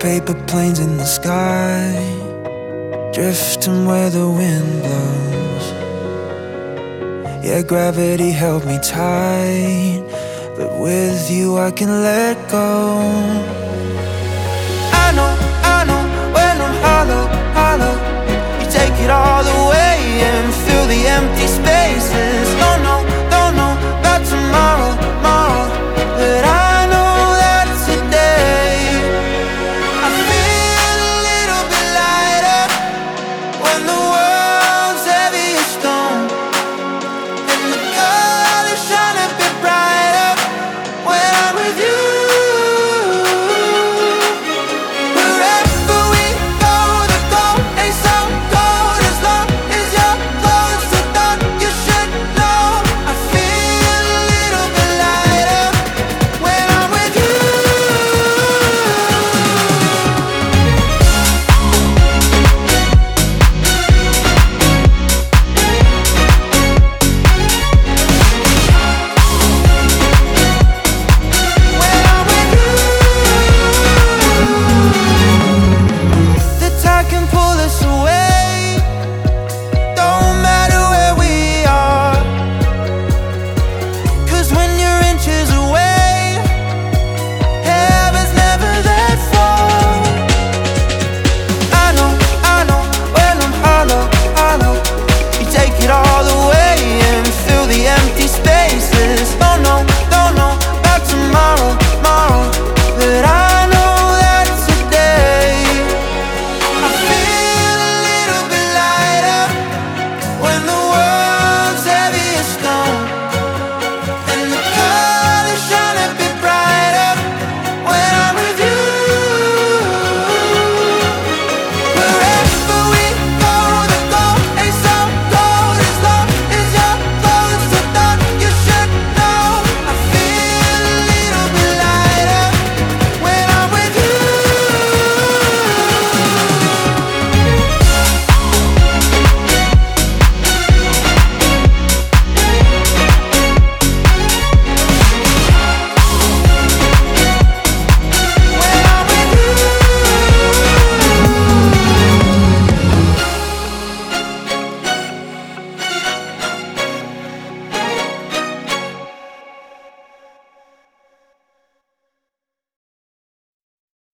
paper planes in the sky, drifting where the wind blows. Yeah, gravity held me tight, but with you I can let go. I know, when I'm hollow, you take it all away and fill the empty spaces.